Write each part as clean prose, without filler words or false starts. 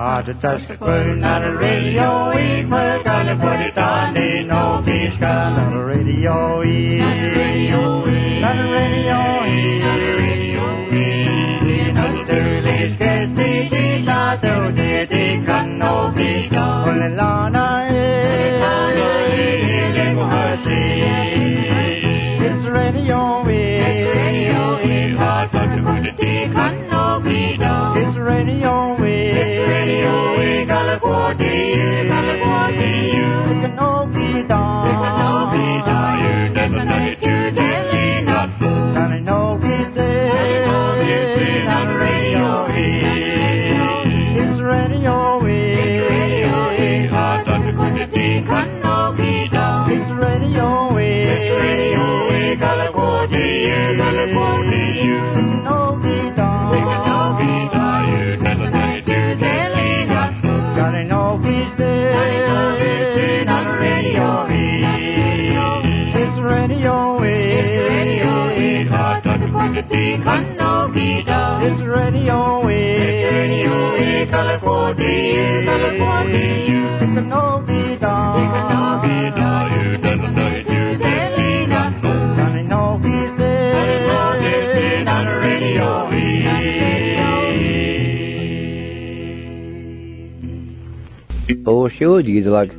Tasquin on the radio, we were gonna put it on the no peace gun on the radio, on the radio, on the radio, on the radio, on the radio, guess we did not do the gun no peace gun. Only Lana, it's radio, it's radio, hard to put the gun no peace gun. It's radio. It's radio, Oh, sure, Jesus, like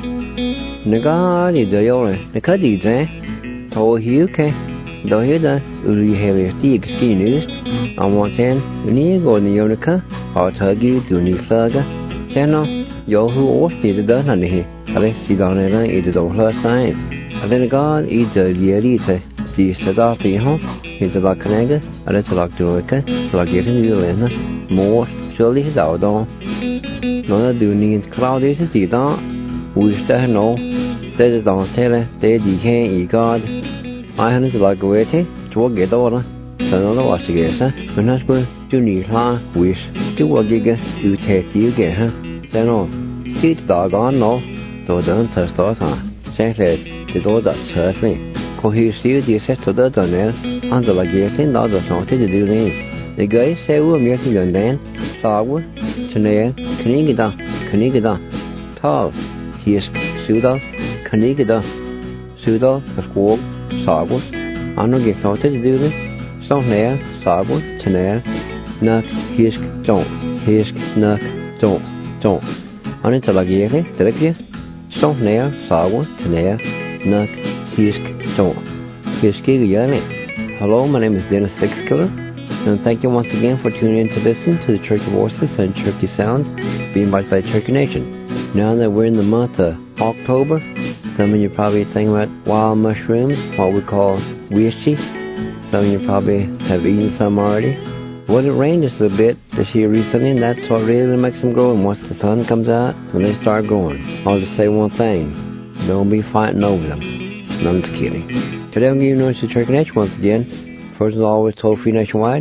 Nagadi, the Yore, the Cuddies, eh? Oh, you can. Då heter Uri stigstignust Amonten Unigo Nionica Hartagi Dunifaga Channel Yohu Orti the Dunny Alessidana is the Dohla sign. And then God is a Yerita the Sadati home is a Lacanega Alessalactorica Slagatin Vilena more surely his outdoor. None do need cloudy to see that we still know that is don't tell it they decay God. I had to like away to get over. So no was to guess, when I spoke to Nila, wish to what giga you take you get her. Then no, see the dog on no, though don't touch dog on. Say that the door that's certainly. Co he see the set to the tunnel, and the like getting the other something to do then. The guy say we're meeting on then, Sawa, Chanel, Canigida, Tall, he is Sudal, Canigida, Sudal, the squawk. Sagwood, I don't get something to do this. Some nail, sagwood, tenel, nuck, hisk, nuck, don't. On it like yelly, directly. Some nail, sagwood, tenel, nuck, hisk, don't. Hiski yelling. Hello, my name is Dennis Sixkiller, and thank you once again for tuning in to listen to the Turkey Voices and Turkey Sounds being invited by Turkey Nation. Now that we're in the month of October, some of you probably thinking about wild mushrooms, what we call wishy. Some of you probably have eaten some already. Well, it rained just a bit this year recently, and that's what really makes them grow. And once the sun comes out, when they start growing, I'll just say one thing: don't be fighting over them. No, I'm just kidding. Today I'm giving you notice to Turkey Nation once again. First of all, always toll free nationwide.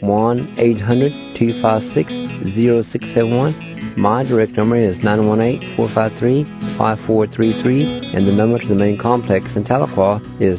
1-800-256-0671. My direct number is 918-453-5433, and the number to the main complex in Tahlequah is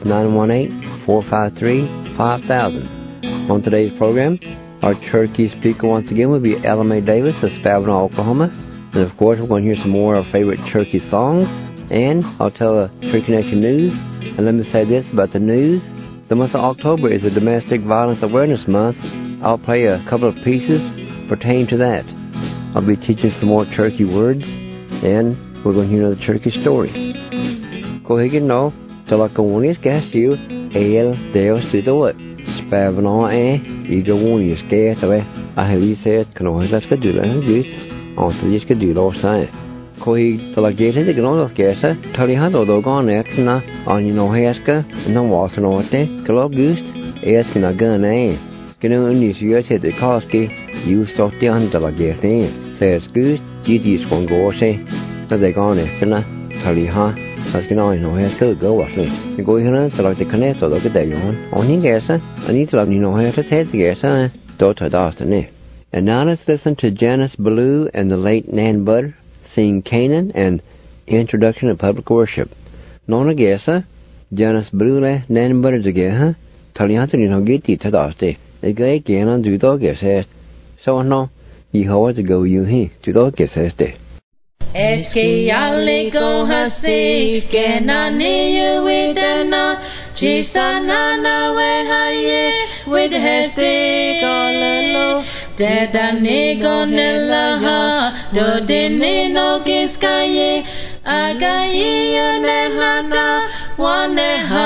918-453-5000. On today's program, our Turkey speaker once again will be Ella Mae Davis of Spavinaw, Oklahoma. And of course, we're going to hear some more of our favorite Turkey songs, and I'll tell the Turkey Nation news. And let me say this about the news. The month of October is the Domestic Violence Awareness Month. I'll play a couple of pieces pertaining to that. I'll be teaching some more Turkey words, and we're going to hear another Turkey story. Go ahead and know, till I can warn you, guess you, El Deus to do it. Spavinaw, you go warn you, scared away. I have you said, can always let's go do that, good. On to this, could do last time. Go ahead, till I get it, can always guess it. Tell you how to go on there, on you know, Haska, and then walking on it, go up, goose, asking a gun, Can only see you said the Koski, you saw the under like your thing. Says good, Gigi's going to go say, that they gone after na, Tally ha, as can I know how to go at it. You go here to like the connect or look at that on him guess, I need to let you know how to take the guess, daughter Dawson. And now let's listen to Janice Ballou and the late Nan Butter sing Canaan and Introduction to Public Worship. Nona guess, Janice Ballou Nan Butter together, Tally ha to you know get it to Dawson. The guy again on do dog guess, so no. Yehovah to go you he to do que se este. Eski alle go hasi kenani you with na chisana na we haye with hesti kolalo dedani gonella ha do dini no kiskaye agayi ne hana one ha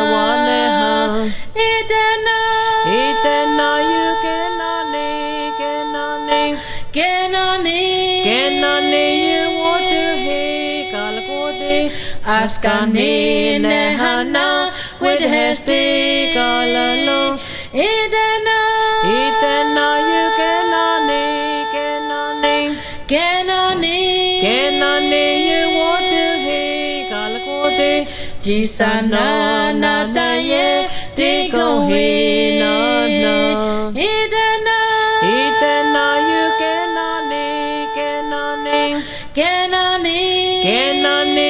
itena you kenani Askani nehana with hesti kalalo Idena you kenani you want to he kalakode Jisana nataye tigo he na Idena you kenani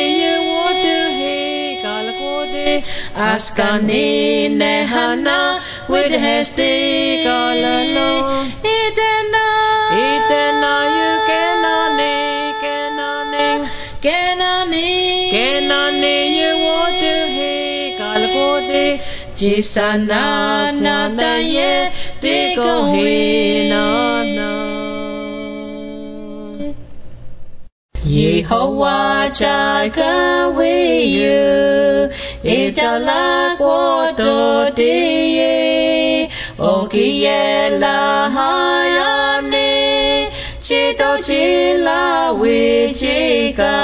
Askani nehana with hesti kalalo Itena you kenani you want to he kalakode Jisana nataye tigo he na Yehovah Jireh with you Ijala kwoto diye Okiye la hayane Chito chila wichika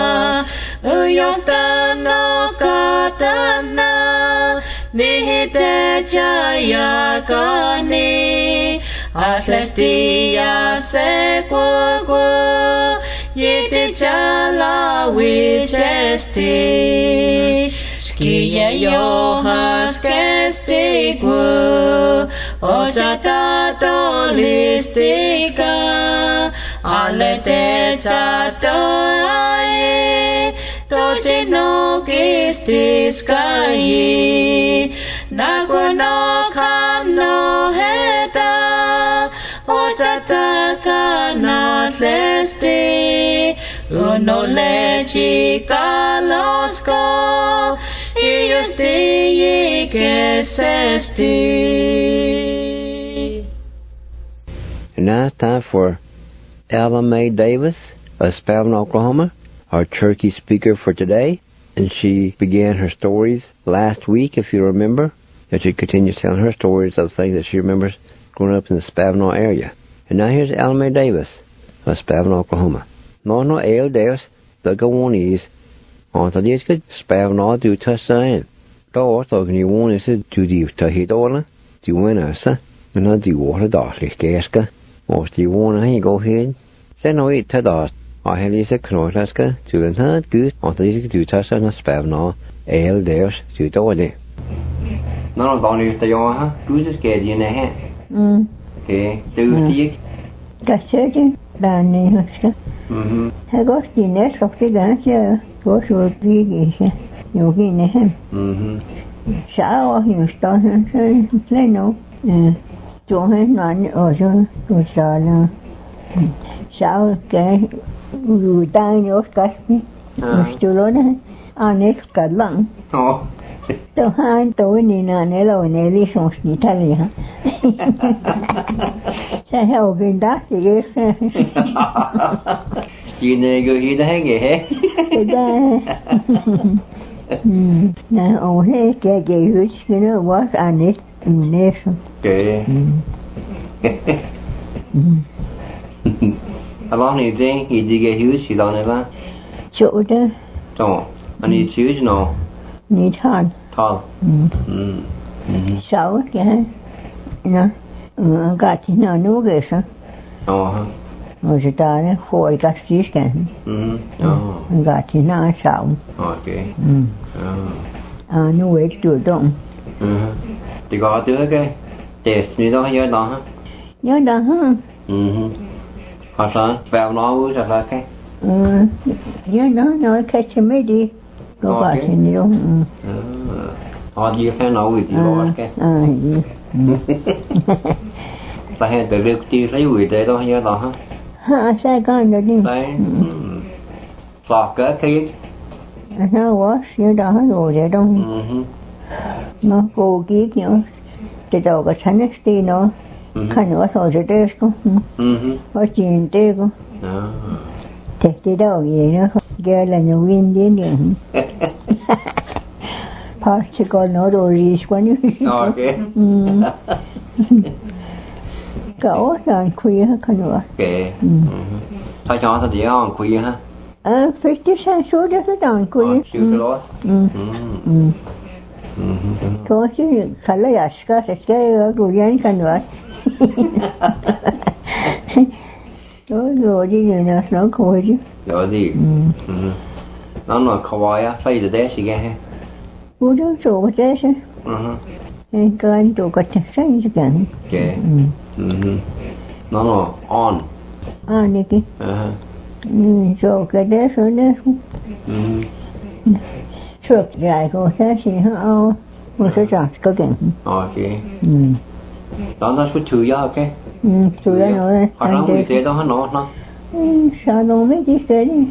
Uyostano katana Nihite chaya kani Atlestia se kwa Yiti chala wichesti Skiye yohas kestiku Ojata tolistika Alete chato ae Tochino kistiskayi Naguno kano heta Ojata kanatlesti Uno lechi kalosko Iusti kesesti. And now it's time for Ella Mae Davis of Spavin, Oklahoma, our turkey speaker for today. And she began her stories last week, if you remember, that she continues telling her stories of things that she remembers growing up in the Spavin area. And now here's Ella Mae Davis of Spavin, Oklahoma. No ale Davis, the go on is. On the disk, Spavin do to sign. Door, so can you want is to do to hit all, do win us, and not do water darkly, gaska, or do you want to go ahead? Send no eat to dot. I had is a knotaska to the third good on the disk to touch on a Spavin ale Davis to do it. None of the only the Yoha, good is getting in a hand. Okay, do you? Cassette, Danny. I got the nest of the dance. What would be you in him? Shower you start and say no. Johan one also to Sala. Shower can you dine your casting? You still on it? Our next got long. Oh. So I'm doing in an elbow in a little Italia. So how can that be? You never hear the hang Now, oh, hey, get you, you know what I need in nation. Okay. How long is it? You dig a huge, you don't ever? Children. So, I need huge, no? Need hard. Tall. So, yeah. No, got you know, no guess, huh? Oh, was it done for a Gastiscan? Oh. Got you know, so. Okay. I know where to do them. You got to do it, test me, don't you know? Nhớ đó hả? Hoặc là vào nó vui thật là cái. Nhớ đó nói cái chim ấy đi. Có bà thì nhiều. Họ gì phải nói gì gọi cái. ta hay từ lúc chi lấy quỷ tế đâu hay nhớ đó ha sai con rồi đi đấy sọt cỡ cái nó quá như đó rồi vậy đâu nó cô kỹ nhớ thì đâu có chán tí nó khăn nữa thôi rồi đấy không có chuyện đấy không thì đâu vậy nữa kia là nhiều viên đến điểm phải chỉ còn nó rồi gì quá như ok cậu là khuya khăn nữa ok thôi cho tao đi ăn khuya ha phải chứ sáng suốt đó cái đòn khuya siêu cái lối thôi chứ khá là giả ska sẽ rồi anh khăn nữa rồi đi rồi nè nó khuya chứ rồi đi nó nói kawaii á phải để gì cái ha bố đó chỗ cái đấy cái anh chỗ cái sáng chứ cả ok nó nói on này kia chỗ cái đấy rồi đấy sụp dài của thế thì họ một số chọn có kiện ok đó nó số trừ giá ok trừ giá nữa họ nói gì thế đó nó sao đâu biết gì cái đi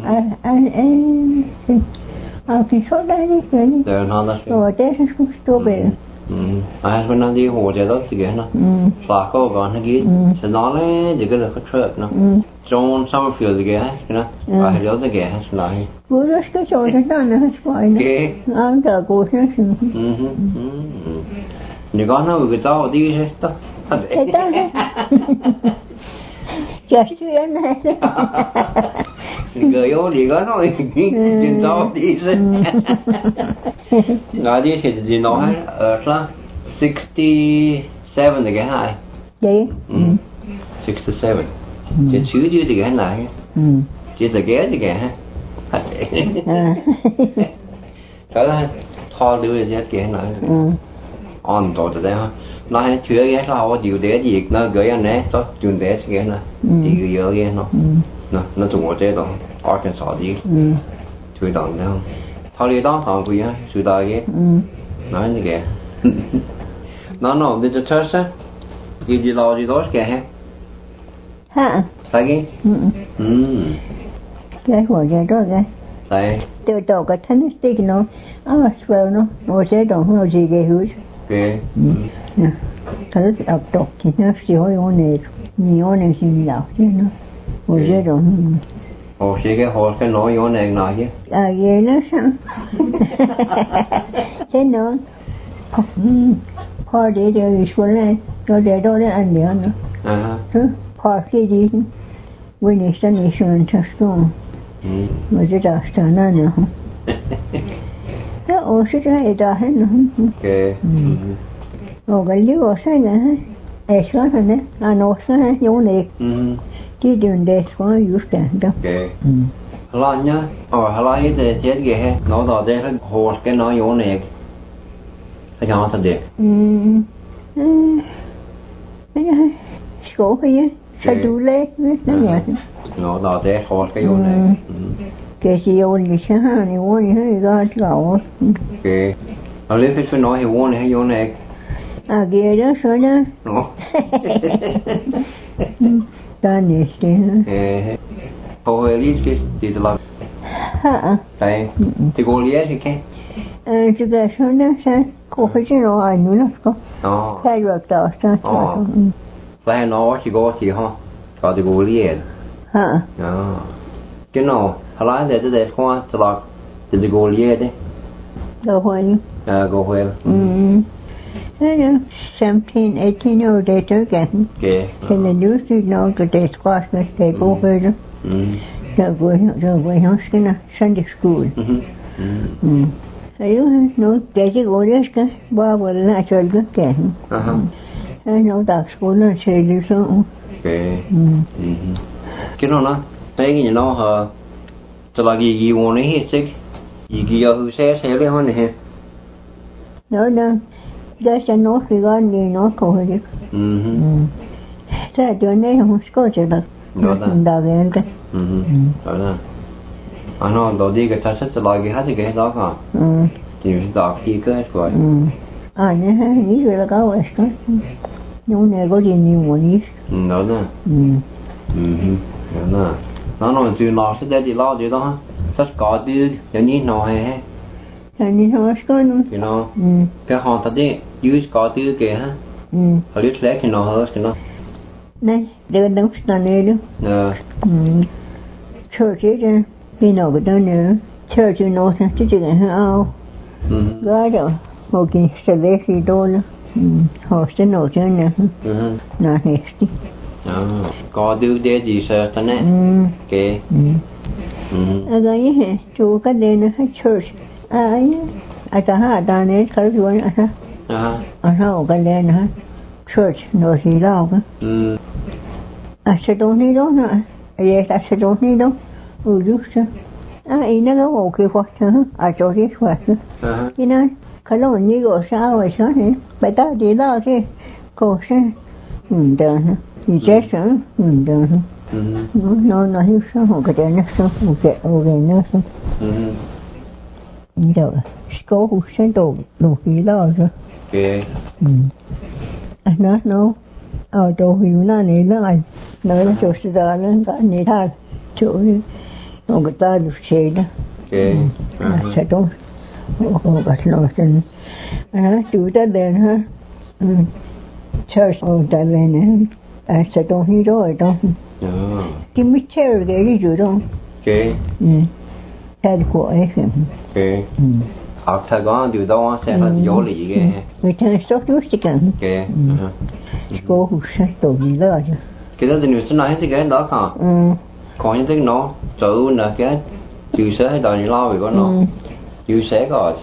thì số đấy đi cái đi rồi nó là rồi thế không số bể bên nó đi hồ chơi đó thì cái nó và có còn cái gì thì nó lấy thì cái là phát trượt nó John Summerfield thì cái nó và hay đó thì cái nó bữa đó cái chỗ đó nó phải nó ăn cả cô thế nếu có nó cái tao đi thế đó thế đó chả xuyên này người yêu thì có nói chuyện tao đi thế ngài đi thì nói là 67 thì cái hai vậy 67 chỉ chữ đi thì cái này chỉ là ghé thì cái ha cái đó thò đưa thì cái này on tổ đấy ha nó hay chứa ghé là họ chịu để gì nó gửi anh ấy tốt chừng để cái này thì gửi ghé nó tụi tôi chế đó Arkansas đi chui đòn đấy không thò đi đó thò quỳ á chui đòn ghé nói như vậy nó đi cho church á đi lo đi đó cái ha sai cái cái hồi giờ đó cái sai từ đầu cái thân stick nó swell nó một chế độ không gì cái hút cái cái ập độc thì nó chỉ có nhiều này gì nào chứ nó một chế độ ồ chỉ cái hồ cái nồi vô này nói chứ vậy nó sao thế nó party để xuống này rồi để đó để ăn nữa party đi when it's sunny sun to storm mà cái đó sao nữa đó ồ sẽ ra đó hết nữa ok ồ cái lý do sao nữa ấy sao thế này nó sao vô này đi đường để xuống yếu cả đó ok lo nhá lo hết thì chết ghê nó đó để hồ cái nó vô này cái nhỏ thật đẹp số hay sao đủ lệ nó nhỉ nó đó để hồ cái vô này cái gì vô này sao này vô này hay ra chỗ ok nó lấy phải nói vô này hay vô này kia đó sao đó ta này thế hồi lý thì là đây thì cô lý thì cái cái sao đó sao cô phải chứ nó ai nữa có cái được đó sao lại nó chỉ có thì ha có thì cô lý cái nào lại để khoa thì là thì cô lý đấy go when go when thế 17, 18 years they took it okay and the news did know that they squash this they go with it rồi nó cái Sunday school ấy nó cái gì gọi là cái ba bữa là chơi cái kẹn nó đặt school là chơi đi xong cái nó thấy cái nó hả cho là gì muốn ấy hết chứ gì ở xe lấy hơn này nó đang cái xe nó khi gan đi nó cầu hết thế cho nên không có chơi được nó đào về cái đó là nó đầu đi cái ta sẽ cho lại cái đó cả thì đọc gì cái rồi nè nghĩ rồi là có vậy nhung này có gì nhiều mà đi đó nè đó nè nó nói chuyện lo sẽ để gì lo gì đó rất có đi giống như nói hay hay như nói có nữa you know cái họ thật đi use có đi kìa ha họ biết lẽ cái nó hơn cái nó này để đóng sàn này đó church ấy đi nào cái đó nữa church nó sẽ chỉ cái ao đó rồi một cái sẽ lấy gì đó nữa họ sẽ nổi cho nè nè hết có điều để gì sợ thế này cái cái gì chú cái đây nó church ai ta ha ta này cái gì sao cái đây nó church nó gì đâu cái sẽ đâu ní đó nữa vậy ta sẽ đâu ní đó giúp cho nó có một cái khoa cho cái khoa cái này cái đó như gọi sao vậy sao thế bài ta đi đâu thế cô sẽ được thì chết rồi được nó hiểu sao một cái nó sao một cái nó sao rồi cô cũng sẽ đồ gì đó rồi nó ở chỗ hiểu nó này nó chỗ sự đó nó này thay chỗ người ta được xe đó sẽ tốt bắt lo chân chủ ta đến ha church ta đến sẽ tốt như rồi đó cái mít chơi cái gì rồi đó theo của ấy học thầy có điều đó sẽ là dỗ lì cái người ta sốt nước chỉ cần cô sẽ tổ gì đó chứ cái đó thì người sẽ nói cái đó hả còn những cái nó tự là cái chữ sẽ hay đòi lo về con nó chữ sẽ có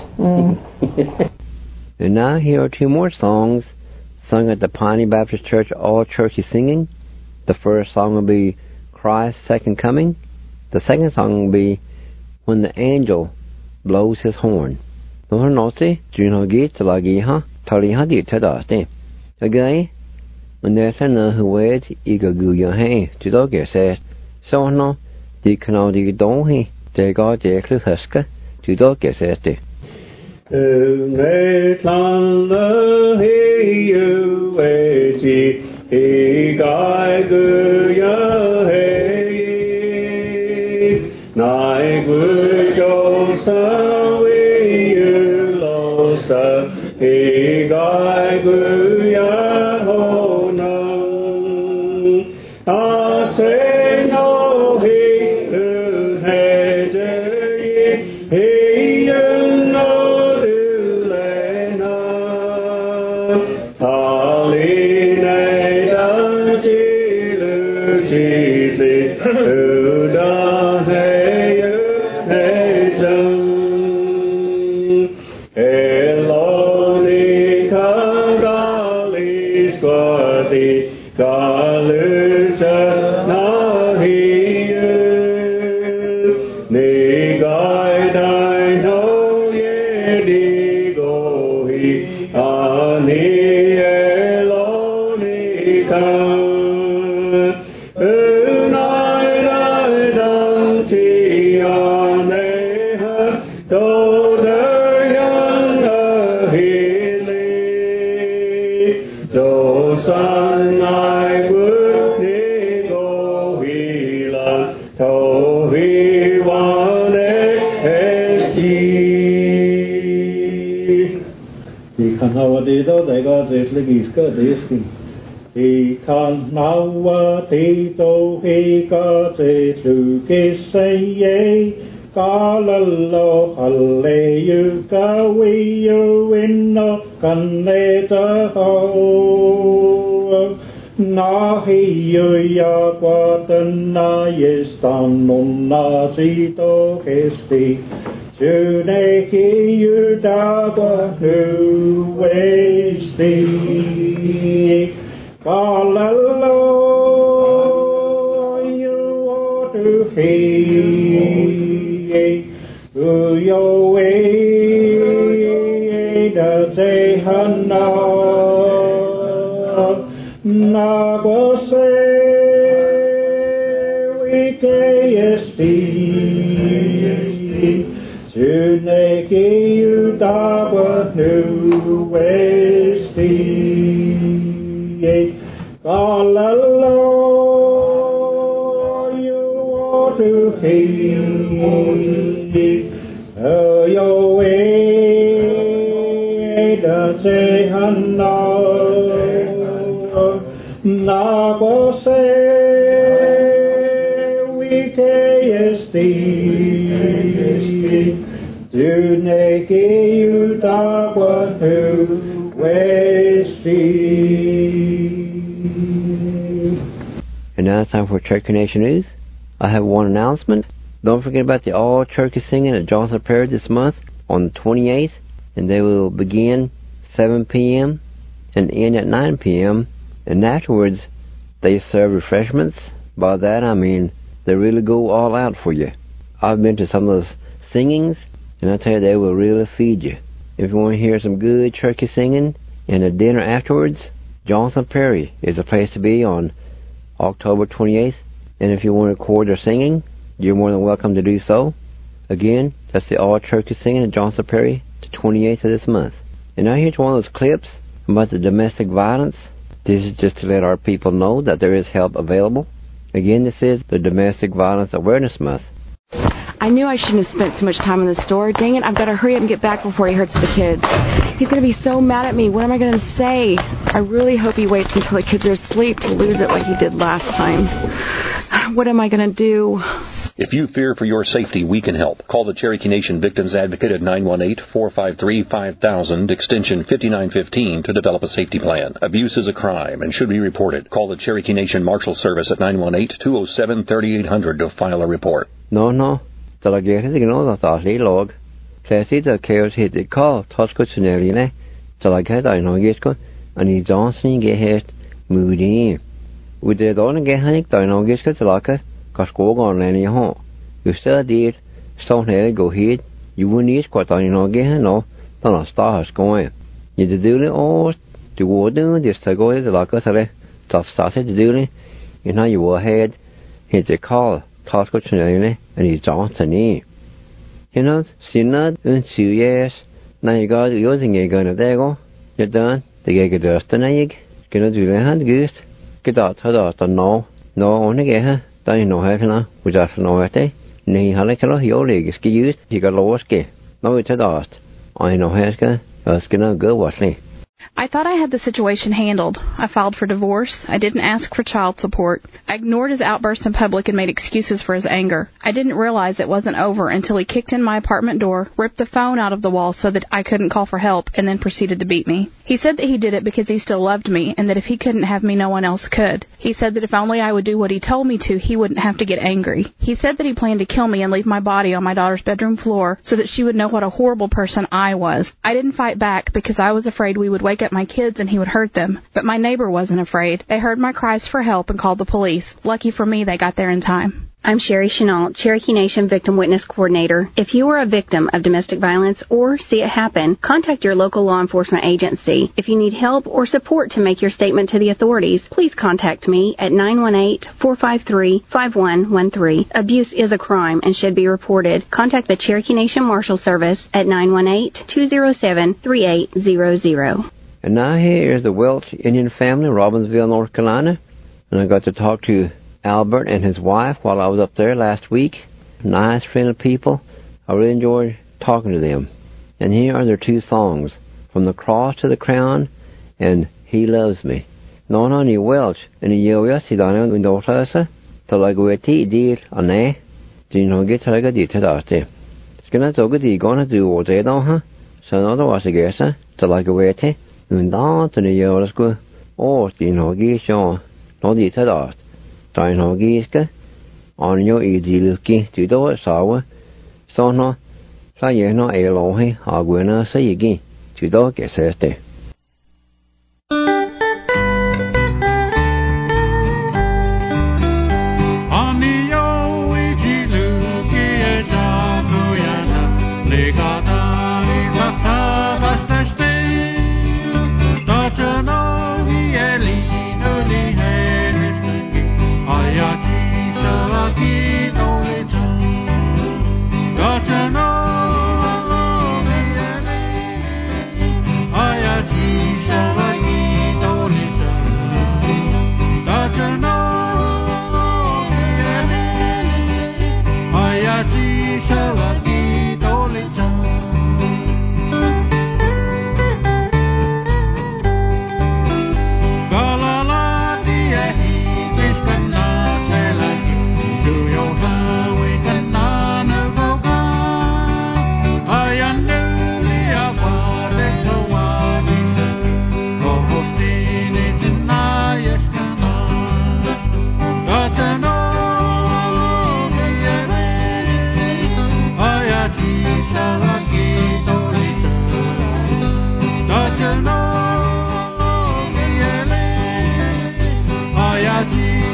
And now here are two more songs sung at the Piney Baptist Church All Churchy Singing. The first song will be Christ's Second Coming. The second song will be When the Angel Blows His Horn. Nó nói gì? Chuyện họ ghi cho là gì ha? Thảo lý ha đi theo đó thế. Okay? When there's another way, you go go your hand to the get said. So no, the canal the don't he. They got the clue huska to the get said. Nghe thằng hi yêu về chi hi cái cứ nhớ he nai cứ cho sao yêu lo sa hi cái cứ nhớ hồ nang a se no hi he je hi no He can now tito he ka te tu ke say kalalo haleyu ka we you in no kan le ta ho na he you ya kwa na yes tan non na tito ke sti Today you daba who waits thee. Kalalo you ought to hear. Who your way does say hana. Nago say we KSD. Tuneki you daba nu westi ye Hallelujah, you ought to heed your way, the say And now it's time for Cherokee Nation News. I have one announcement. Don't forget about the All Cherokee Singing at Johnson Prairie this month on the 28th, and they will begin 7 p.m. and end at 9 p.m. And afterwards, they serve refreshments. By that I mean they really go all out for you. I've been to some of those singings, and I tell you, they will really feed you. If you want to hear some good Cherokee singing and a dinner afterwards, Johnson Prairie is the place to be on October 28th. And if you want to record their singing, you're more than welcome to do so. Again, that's the All Cherokee Singing at Johnson Prairie, the 28th of this month. And now here's one of those clips about the domestic violence. This is just to let our people know that there is help available. Again, this is the Domestic Violence Awareness Month. I knew I shouldn't have spent too much time in the store. Dang it, I've got to hurry up and get back before he hurts the kids. He's going to be so mad at me. What am I going to say? I really hope he waits until the kids are asleep to lose it like he did last time. What am I going to do? If you fear for your safety, we can help. Call the Cherokee Nation Victims Advocate at 918-453-5000, extension 5915, to develop a safety plan. Abuse is a crime and should be reported. Call the Cherokee Nation Marshal Service at 918-207-3800 to file a report. No. Tala gete de gno da log. Classy the chaos hit the call, Tosco Tunelline. Tala get I know Gisco, and he Johnson get hit moody. We did all get Hanik, I know Gisco Talaka, Cosco on Lenny home. You still did, Stone Head go hit, you wouldn't eat what I know get no, don't a star has going. You did do it all, to go do this to go to the Laka, just started to do it, you know you were ahead, hit the call. Tosco Tunelline, and he's Johnson. You know, Sinad and 2 years. Now you got using a gun at Dago. You're done. The gig of dust and egg. Gonna do the hand goose. Get out, no. No, only get her. Don't you know how to was after no at day. Nay, Halakalo, he only is used. He got low ski. No, it's a dust. I know how to gonna go whatly. I thought I had the situation handled. I filed for divorce. I didn't ask for child support. I ignored his outbursts in public and made excuses for his anger. I didn't realize it wasn't over until he kicked in my apartment door, ripped the phone out of the wall so that I couldn't call for help, and then proceeded to beat me. He said that he did it because he still loved me, and that if he couldn't have me, no one else could. He said that if only I would do what he told me to, he wouldn't have to get angry. He said that he planned to kill me and leave my body on my daughter's bedroom floor so that she would know what a horrible person I was. I didn't fight back because I was afraid we would wake up my kids and he would hurt them. But my neighbor wasn't afraid. They heard my cries for help and called the police. Lucky for me, they got there in time. I'm Sherry Chenault, Cherokee Nation Victim Witness Coordinator. If you are a victim of domestic violence or see it happen, contact your local law enforcement agency. If you need help or support to make your statement to the authorities, please contact me at 918-453-5113. Abuse is a crime and should be reported. Contact the Cherokee Nation Marshal Service at 918-207-3800. And now here is the Welch Indian family, Robbinsville, North Carolina. And I got to talk to Albert and his wife while I was up there last week. Nice, friendly people. I really enjoyed talking to them. And here are their 2 songs, From the Cross to the Crown and He Loves Me. No, ni Welch, and you si dana in the class, Talagueti deal on a Dino get Talaga di Tadate. Skina Togati gonna do what they don't, huh? So no, was a guess, Talagueti. And down to the Yorosco, or Dino Gisho, no dita. Dino Giska, on your easy looking to do it sour. So no, say no a lohi, or winner say again, to do get thirsty. Gotcha, no,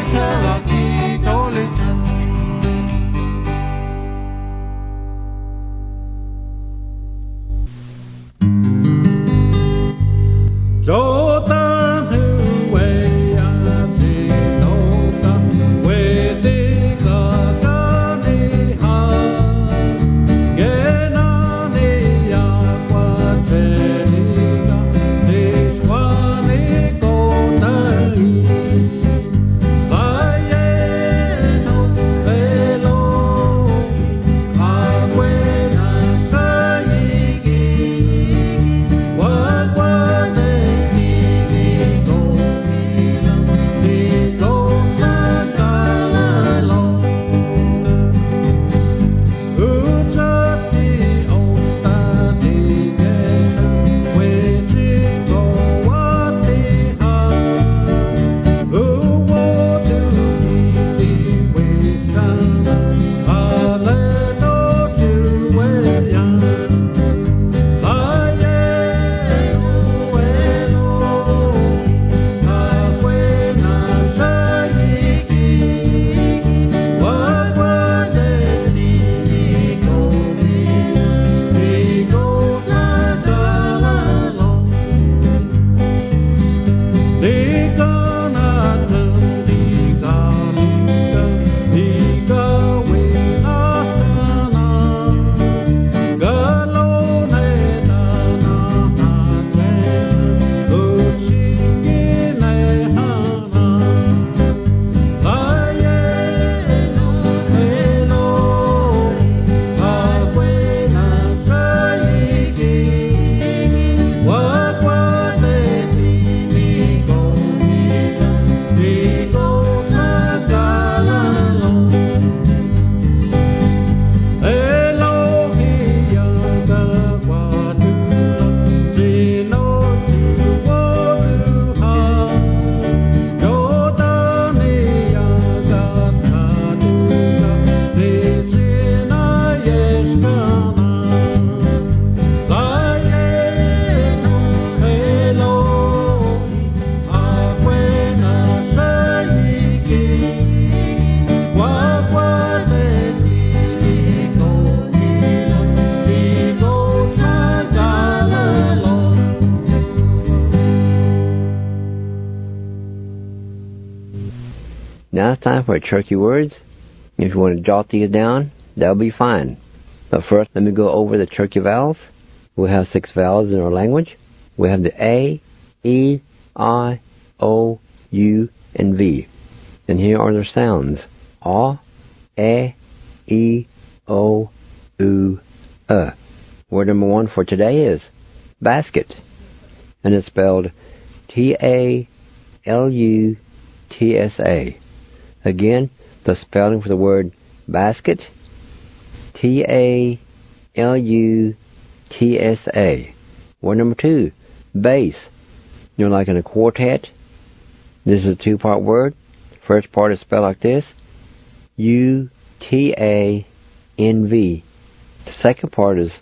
Now it's time for Cherokee words. If you want to jot these down, that'll be fine. But first, let me go over the Cherokee vowels. We have 6 vowels in our language. We have the A, E, I, O, U, and V. And here are their sounds. A, E, O, U, Word number 1 for today is basket. And it's spelled T-A-L-U-T-S-A. Again, the spelling for the word basket, T-A-L-U-T-S-A. Word number 2, bass. You know, like in a quartet, this is a 2-part word. First part is spelled like this, U-T-A-N-V. The second part is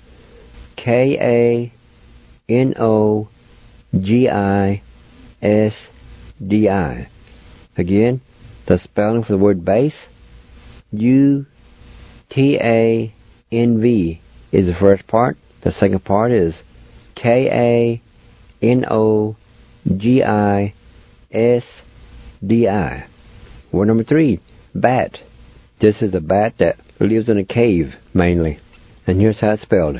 K-A-N-O-G-I-S-D-I. Again, the spelling for the word bass, U-T-A-N-V is the first part. The second part is K-A-N-O-G-I-S-D-I. Word number 3, bat. This is a bat that lives in a cave, mainly. And here's how it's spelled.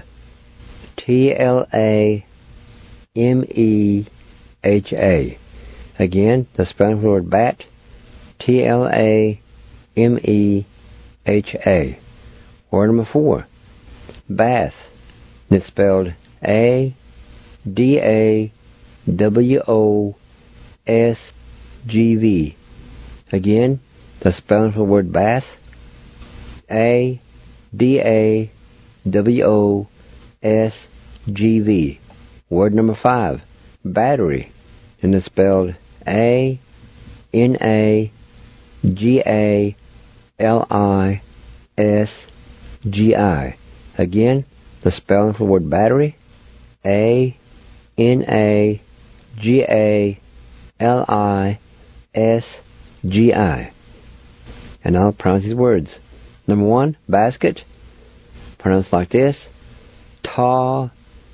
T-L-A-M-E-H-A. Again, the spelling for the word bat, T-L-A-M-E-H-A. Word number 4, bath. It's spelled A-D-A-W-O-S-G-V. Again, the spelling for the word bath, A-D-A-W-O-S-G-V. Word number 5, battery. And it's spelled A-N-A-G-A-L-I-S-G-I. Again, the spelling for the word battery, A-N-A-G-A-L-I-S-G-I. And I'll pronounce these words. Number 1, basket. Pronounced like this. Ta,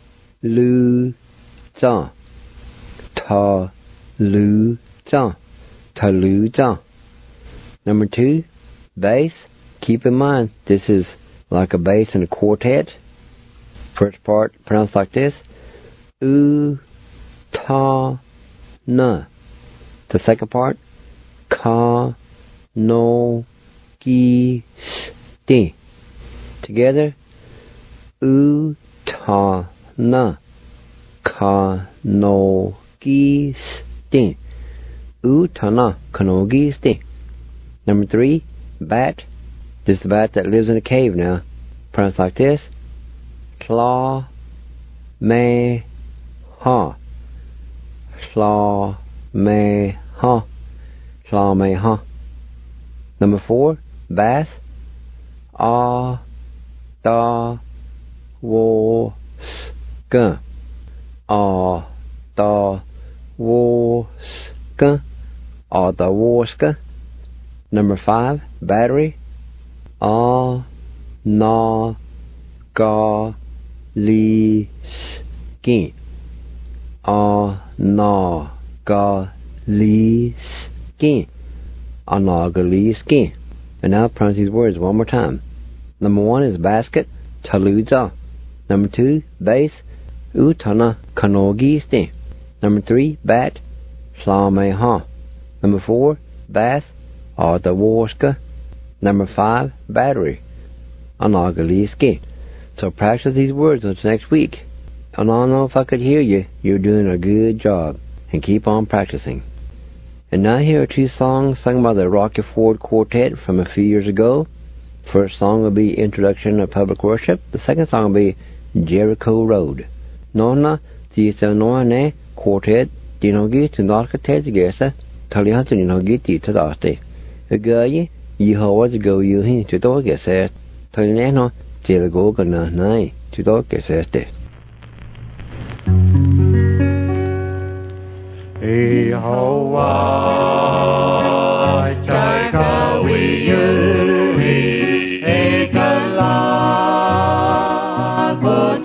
lu, za. Ta, lu, za. Ta, lu, za. Number 2, bass. Keep in mind, this is like a bass in a quartet. First part pronounced like this. U, ta, na. The second part. Ka, no, gi, sti. Together. U, ta, na. Ka, no, gi, sti. U, ta, na. Ka, no, gi, sti. Number 3, bat. This is the bat that lives in a cave now. Pronounced like this. Tla, me, ha. Tla, me, ha. Tla, me, ha. Number 4, bass. Ah, da, wo, ska. Ah, da, wo, ska. Ah, da, wo, ska. Number 5, battery. Ah, na, ga, li, ski. Ah, na, ga, li, ski. Ah, na, ga, li, ski. And now pronounce these words one more time. Number 1 is basket. Taluza. Number 2, bass. Utana, kanogi, sti. Number 3, bat. Slame, ha. Number 4, bass. Ada, warska. Number 5, battery. Anagaliski. So practice these words until next week. And I don't know if I could hear you. You're doing a good job. And keep on practicing. And now here are 2 songs sung by the Rocky Ford Quartet from a few years ago. First song will be Introduction of Public Worship. The second song will be Jericho Road. Nona, tisa noane quartet, dinogi to narka tezgesa, talihantu dinogi tita date. Agayi, Yehovah's go you hin to dog get Talinano, Jerigo gana nai, to dog get Yehovah, Jacob, we it's a lot for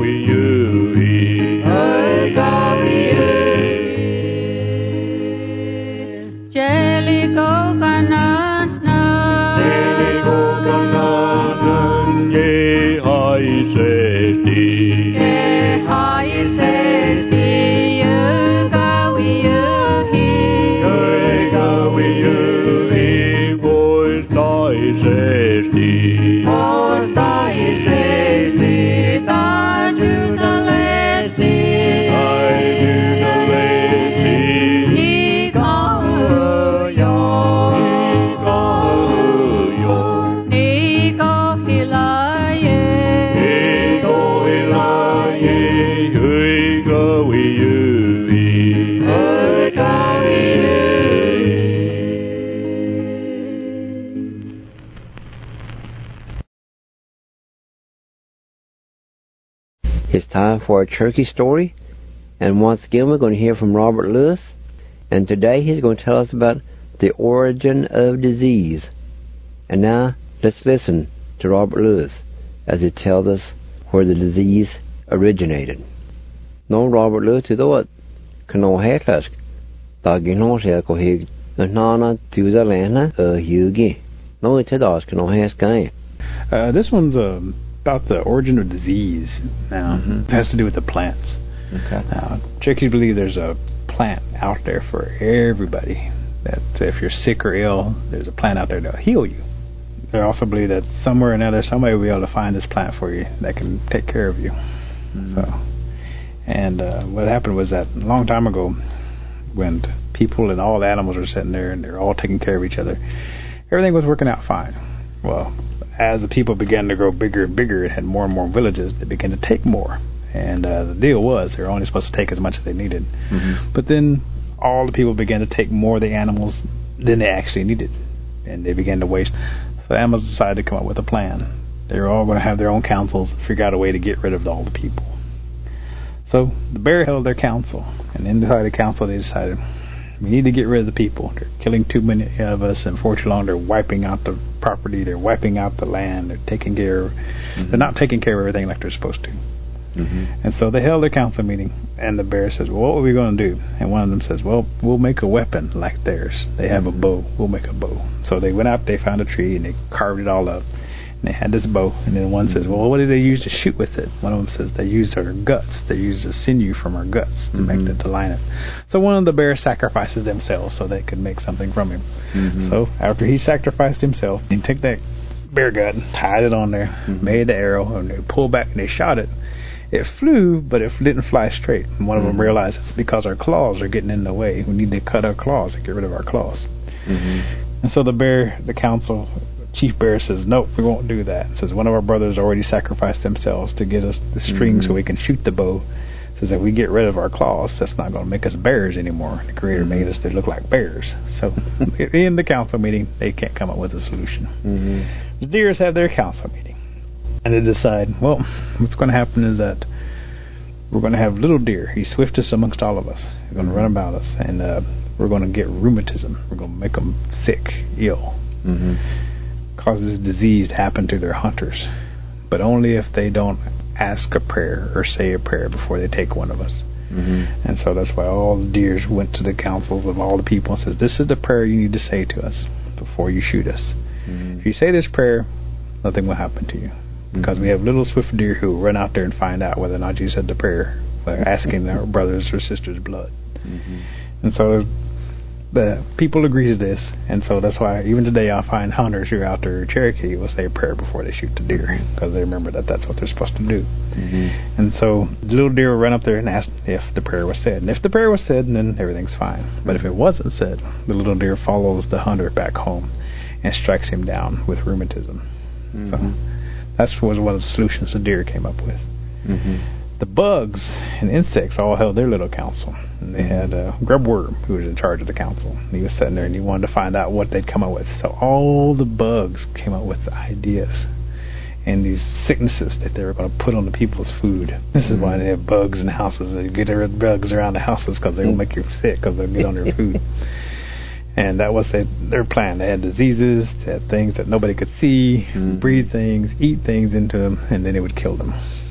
It's time for a turkey story, and once again we're going to hear from Robert Lewis, and today he's going to tell us about the origin of disease. And now let's listen to Robert Lewis as he tells us where the disease originated. No Robert Lewis to the Kano Hatlask, Dagino Selko Hig, Nana to the Lana, Hugi. No, it's a dog, Kano Haskai. This one's about the origin of disease. Now, it has to do with the plants. Okay. Now, Cherokees believe there's a plant out there for everybody. That if you're sick or ill, there's a plant out there that'll heal you. They also believe that somewhere or another, somebody will be able to find this plant for you that can take care of you. What happened was that a long time ago, when people and all the animals were sitting there and they're all taking care of each other, everything was working out fine. Well, as the people began to grow bigger and bigger and had more and more villages, they began to take more. And the deal was they were only supposed to take as much as they needed. But then all the people began to take more of the animals than they actually needed. And they began to waste. So the animals decided to come up with a plan. They were all going to have their own councils and figure out a way to get rid of all the people. So the bear held their council. And inside the council they decided, we need to get rid of the people. They're killing too many of us, and for too long they're wiping out the property, they're wiping out the land, they're taking care of, they're not taking care of everything like they're supposed to. And so they held a council meeting, and the bear says, well, what are we going to do? And one of them says, well, we'll make a weapon like theirs. They have a bow. We'll make a bow. So they went out, they found a tree, and they carved it all up. And they had this bow. And then one says, well, what did they use to shoot with it? One of them says they used our guts. They used the sinew from our guts to make it, to line it. So one of the bears sacrifices themselves so they could make something from him. So after he sacrificed himself, he took that bear gut and tied it on there, made the arrow, and they pulled back and they shot it. It flew, but it didn't fly straight. And one of them realized it's because our claws are getting in the way. We need to cut our claws and get rid of our claws. And so the council, Chief Bear says, nope, we won't do that. Says one of our brothers already sacrificed themselves to get us the string so we can shoot the bow. Says if we get rid of our claws, that's not going to make us bears anymore. The Creator made us to look like bears. So in the council meeting, they can't come up with a solution. The deers have their council meeting. And they decide, well, what's going to happen is that we're going to have Little Deer. He's swiftest amongst all of us. He's going to run about us. And we're going to get rheumatism. We're going to make them sick, ill. Causes disease to happen to their hunters. But only if they don't ask a prayer or say a prayer before they take one of us. And so that's why all the deers went to the councils of all the people and says, this is the prayer you need to say to us before you shoot us. If you say this prayer, nothing will happen to you. Because we have little swift deer who run out there and find out whether or not you said the prayer by asking their brothers or sisters' blood. And so the people agree to this, and so that's why even today I find hunters who are out there in Cherokee will say a prayer before they shoot the deer, because they remember that that's what they're supposed to do. And so the little deer will run up there and ask if the prayer was said. And if the prayer was said, then everything's fine. But if it wasn't said, the little deer follows the hunter back home and strikes him down with rheumatism. So that was one of the solutions the deer came up with. The bugs and insects all held their little council. And they had Grubworm, who was in charge of the council. He was sitting there and he wanted to find out what they'd come up with. So all the bugs came up with ideas and these sicknesses that they were going to put on the people's food. This is why they have bugs in houses. They get rid of bugs around the houses because they will make you sick because they'll get on their food. And that was their plan. They had diseases, they had things that nobody could see, breathe things, eat things into them, and then it would kill them.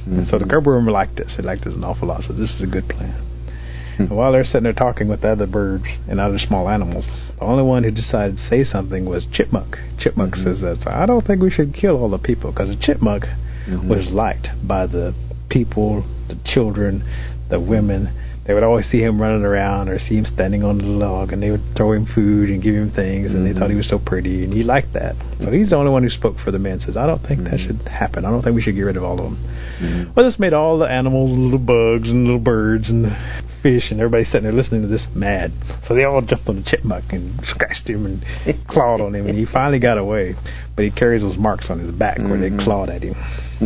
And so the Gerber women liked this. They liked this an awful lot. So this is a good plan. And while they're sitting there talking with the other birds and other small animals, the only one who decided to say something was Chipmunk. Chipmunk says that, I don't think we should kill all the people, because a chipmunk was liked by the people, the children, the women. They would always see him running around or see him standing on the log, and they would throw him food and give him things, and they thought he was so pretty, and he liked that. So he's the only one who spoke for the men, says, I don't think that should happen. I don't think we should get rid of all of them. Well, this made all the animals, little bugs and little birds and fish, and everybody sitting there listening to this mad. So they all jumped on the chipmunk and scratched him and clawed on him, and he finally got away. But he carries those marks on his back where they clawed at him.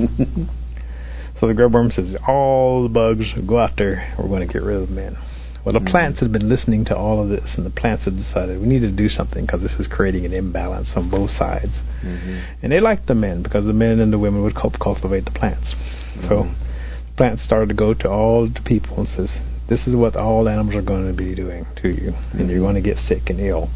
So the grubworm says, all the bugs, go out there, we're going to get rid of the men. Well, the plants had been listening to all of this, and the plants had decided we need to do something because this is creating an imbalance on both sides. And they liked the men because the men and the women would help cultivate the plants. So the plants started to go to all the people and says, this is what all animals are going to be doing to you, and you're going to get sick and ill.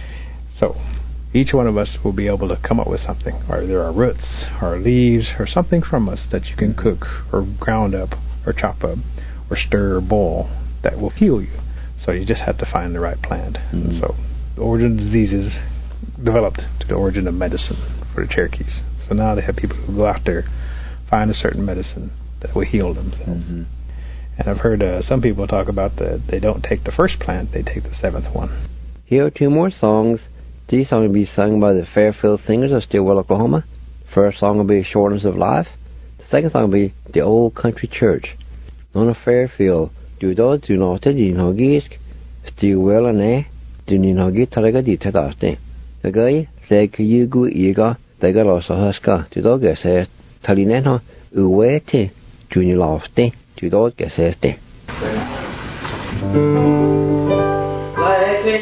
So each one of us will be able to come up with something, or there are roots or leaves or something from us that you can cook or ground up or chop up or stir or boil that will heal you. So you just have to find the right plant. And so the origin of diseases developed to the origin of medicine for the Cherokees. So now they have people who go out there, find a certain medicine that will heal themselves. And I've heard some people talk about that they don't take the first plant, they take the seventh one. Here are two more songs. These songs will be sung by the Fairfield Singers of Stillwell, Oklahoma. First song will be Shortness of Life. The second song will be The Old Country Church. On a Fairfield, do those do not din hogisk, Stillwell and do nin hogi taraga di tadaste. The guy said, Kayugu Ega, they got also huska, to dog says, Talineno, Uwete, Junior Lofty, to dog says. Like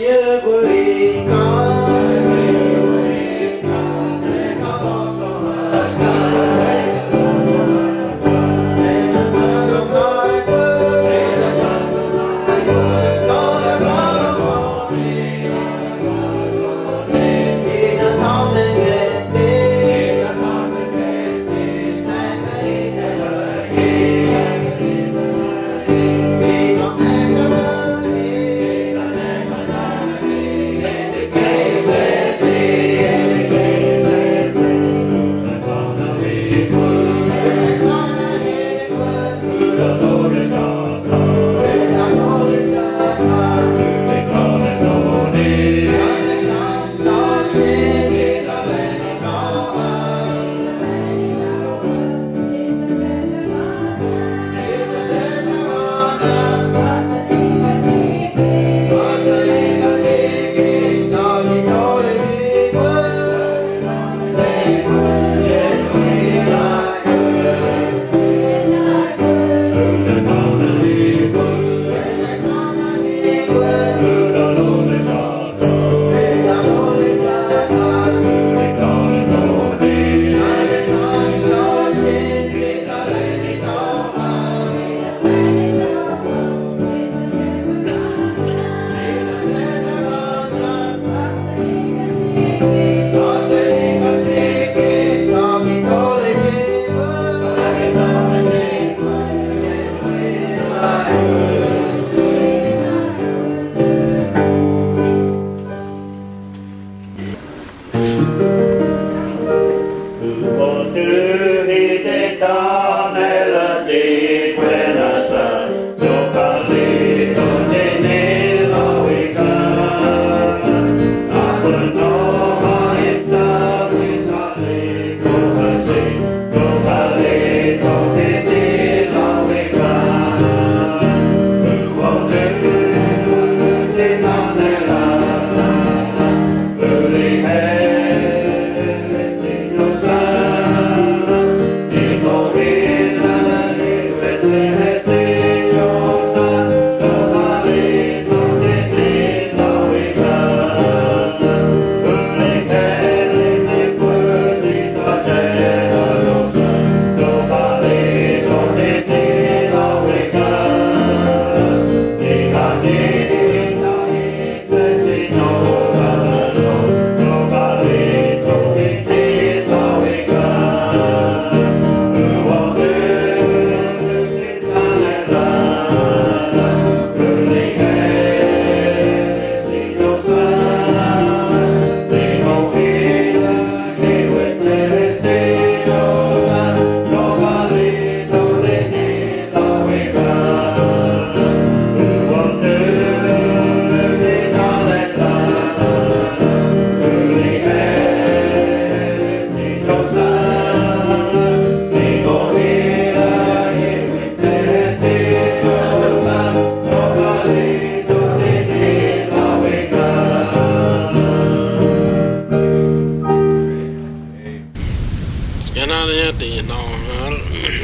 Oh,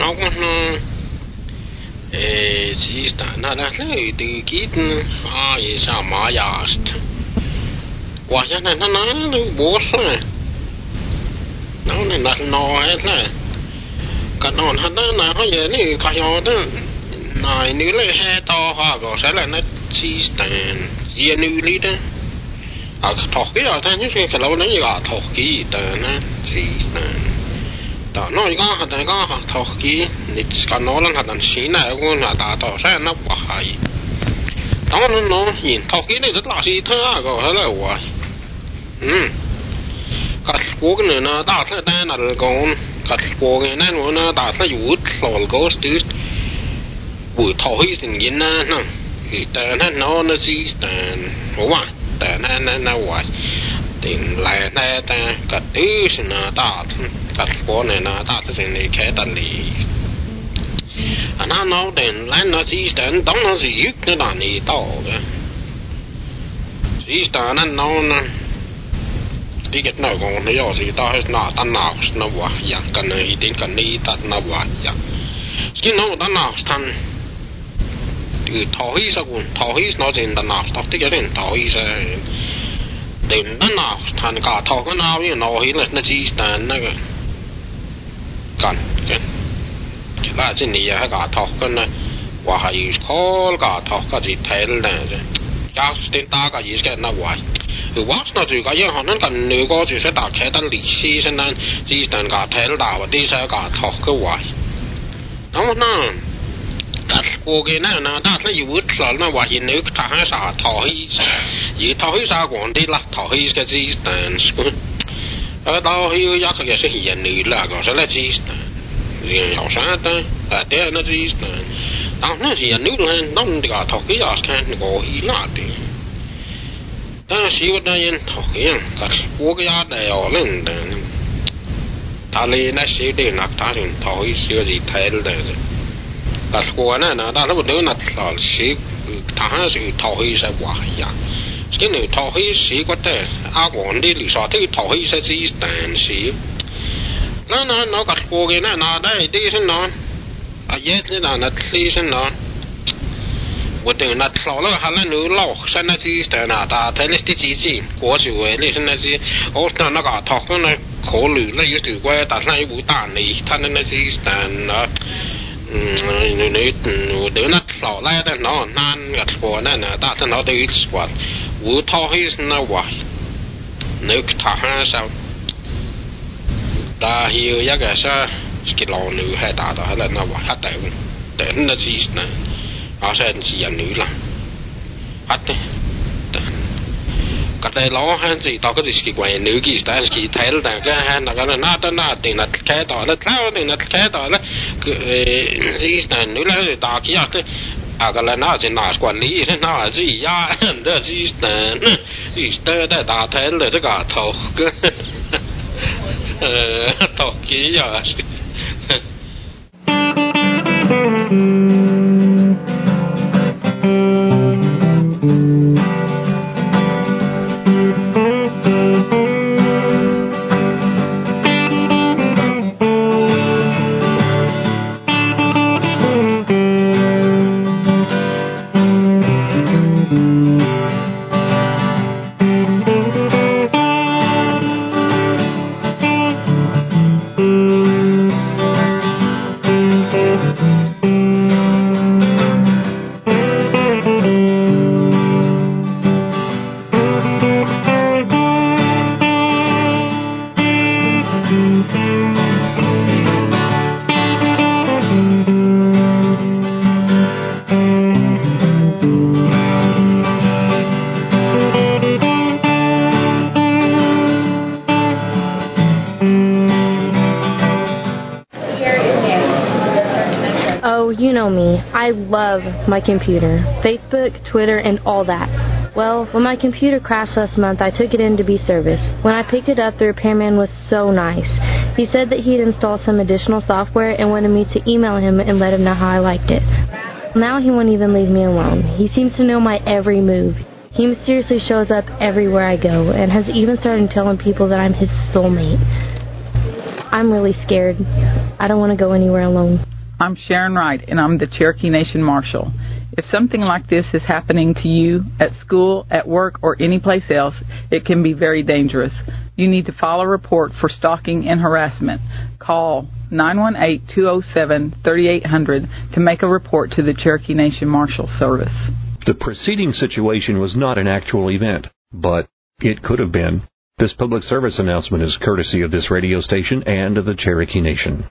nó sista nada löytyy kiitin ai sama jaasta. Wajana nana vuosina. No ne että kanon hana haje ni kajota nai nyle he to hago sellainen sistään ja nylitä. Aka tohkia tän just kello ne ja tohki tän sistään. Ta no iga tohki nyt skanolan hadan siinä kun ta to sen na wahai. Ta no hin tohki ni rất là si tha go hele wa. Cắt buông nữa ta sẽ đan là con cắt buông này nó ta sẽ út lòi có stứt buổi thổi sinh nhiên nè thì ta nó chỉ đúng không ta nó vậy thì lại này ta cắt thứ sinh ta cắt buông này ta sẽ này cái ta lì nó đến lại nó chỉ đóng nó chỉ ít nó đàn đi to cái chỉ nó đi cái nào còn nếu gì ta hết nào ta nào nó quá dạng cái này đến cái này ta nó quá dạng cái nó ta nào thằng từ thổi sao cũng thổi nó trên ta nào ta thích cái đến thổi sao đến ta nào thằng cả thổi cái nào như nó hết là nó chỉ tàn nó cái là trên này hay cả thổi cái này và hay khó cả thổi cái gì thế là các tên ta cái gì cái nó quá Watch nó chỉ cái họ nó cần nửa có chỉ sẽ đặt cái单利息现在只等个台大或者是个头个位，然后呢，个过个那大那有了那话现在他还啥头一，也头一啥光的啦，头一个只等，到有一个也是现女了，个是那只等，有啥的，对那只等，然后那是女了，那这个头个也是看那个一那的。但是我那人讨厌，我个家的要人的，他嘞那些的那他人讨厌些是太了的，但是我那他不都那老些，他还是讨厌些话呀，这你讨厌些个的，阿王的你说这讨厌些是但是，那个我个那的是那，啊也是那是那。我等那老了还能老现在是在那大台那的机器过去为那现在是我那个讨论那考虑那有点怪但是那不大呢他那是在那我等那老来的那个说那大他那都有说我讨厌是那话那个他还少大有一个是个老女孩大的还在那话他等那是那sen sijaan nyla. Hatte. Cái đó hắn chỉ tao có gì quay nữ kỳ ta chỉ thấy là cái hắn là cái nó tiền là cái đó là lao tiền là cái đó là gì là nữ là ta kia thế cái là nó chỉ nói quản lý thế nó gì ya đó gì là ta thấy là cái thầu cái thầu kia ya. You know me. I love my computer, Facebook, Twitter, and all that. Well, when my computer crashed last month, I took it in to be serviced. When I picked it up, the repairman was so nice. He said that he'd installed some additional software and wanted me to email him and let him know how I liked it. Now he won't even leave me alone. He seems to know my every move. He mysteriously shows up everywhere I go and has even started telling people that I'm his soulmate. I'm really scared. I don't want to go anywhere alone. I'm Sharon Wright, and I'm the Cherokee Nation Marshal. If something like this is happening to you at school, at work, or anyplace else, it can be very dangerous. You need to file a report for stalking and harassment. Call 918-207-3800 to make a report to the Cherokee Nation Marshal Service. The preceding situation was not an actual event, but it could have been. This public service announcement is courtesy of this radio station and of the Cherokee Nation.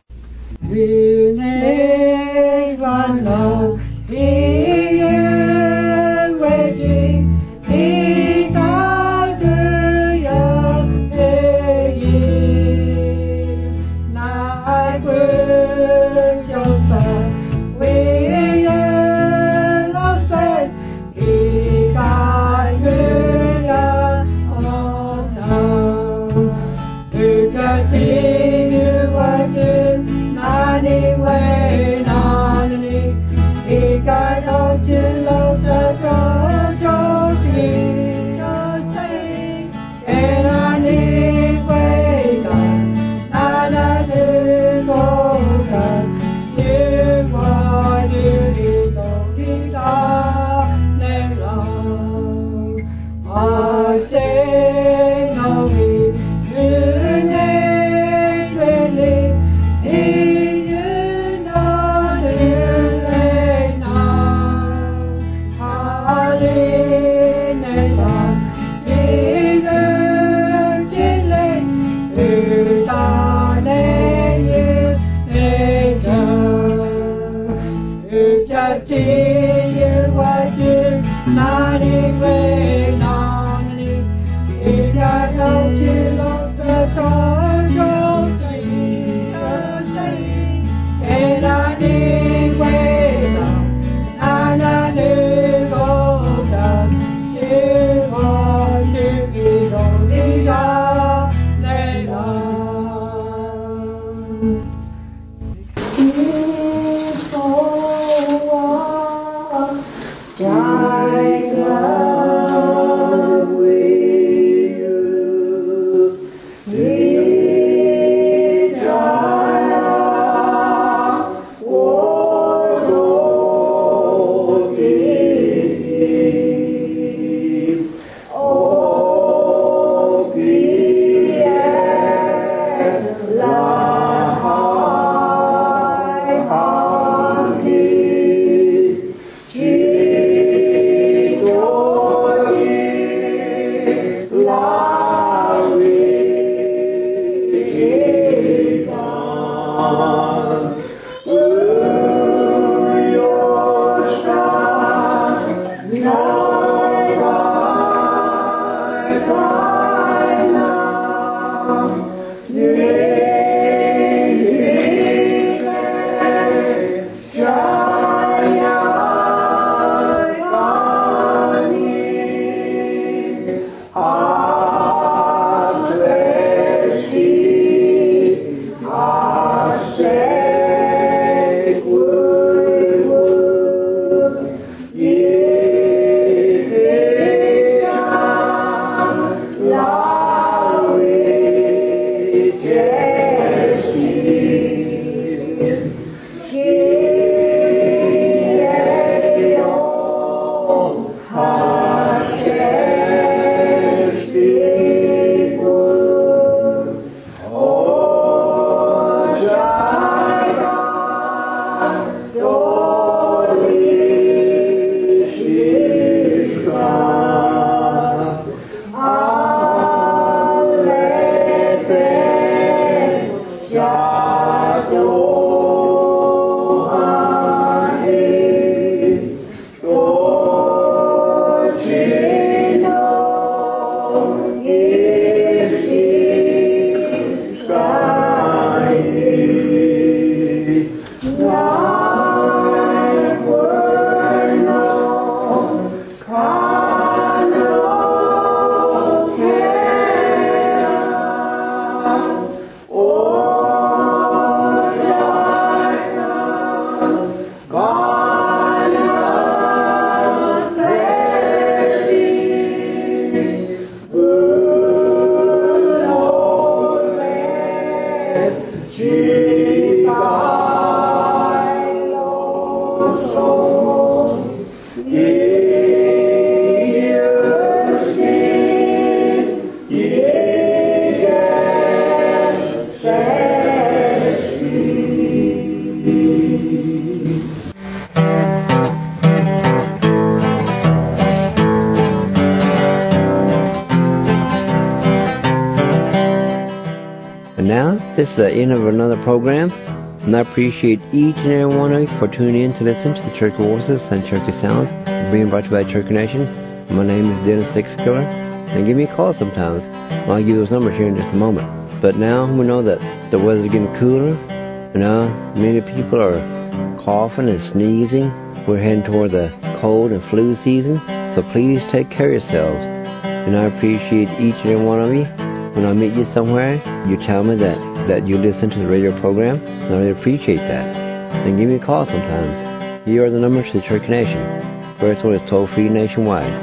And now, this is the end of another program, and I appreciate each and every one of you for tuning in to listen to the Cherokee Voices and Cherokee Sounds being brought to you by Cherokee Nation. My name is Dennis Sixkiller, and give me a call sometimes. I'll give you those numbers here in just a moment. But now we know that the weather's getting cooler, and now many people are coughing and sneezing. We're heading toward the cold and flu season, so please take care of yourselves. And I appreciate each and every one of you. When I meet you somewhere, you tell me that you listen to the radio program, and I really appreciate that. And give me a call sometimes. Here are the numbers to the Cherokee Nation. First one is toll-free nationwide,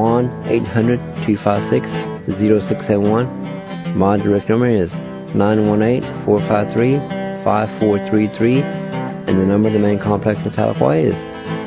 1-800-256-0671. My direct number is 918-453-5433, and the number of the main complex in Tahlequah is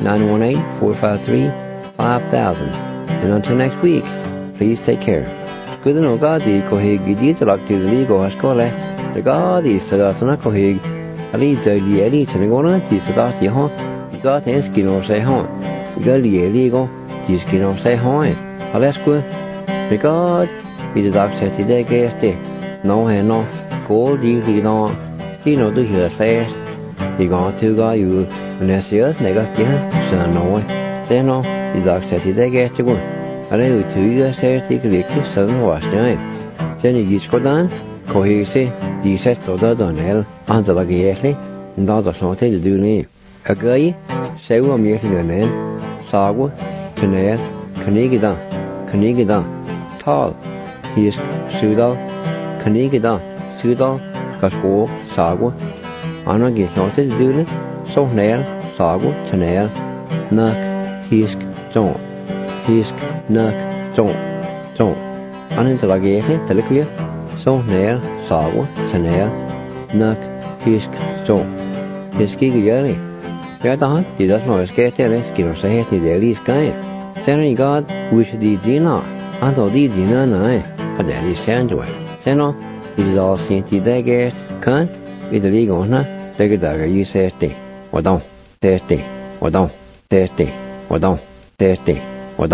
918-453-5000. And until next week, please take care. Good no gadi kohig gidit lakti go haskole. The gadi sadasana kohig ali zali ali tenegona ti sadati ho. Got eskino say ho. Gali eligo diskino say ho. Alesku. The god is the doctor today geste. No he no go di no. Tino do here says. The god to go you Nesius negative son no. Say no is doctor today geste go. I know two years there take a look at Southern Washington. Then you just go down, cohese, the set to the Donnell, and the Lagayetli, and all the sort to do name. A guy, say we're meeting a name, Sagwa, Canel, Canigida, Tall, he is Sudal, Canigida, Sudal, Gaspo, Sagwa, and I get not to do it, so Nail, Sagwa, Tanel, Nuck, Hisk, John. Hisk, Nuck, John. And into the gate, Telequia, so near, Sagwa, Chanel, Nuck, Hisk, John. Hiski Gary. Yadahan, he does not escape the skin of Sahati, the Elise guy. Sending God, wish the Dina, and all the Dina, and the Elise Sandway. Seno, it is all seen to the guest, can, with the league on her, take a dagger, you say, or don't, Thursday, or don't, Thursday, or don't, Thursday.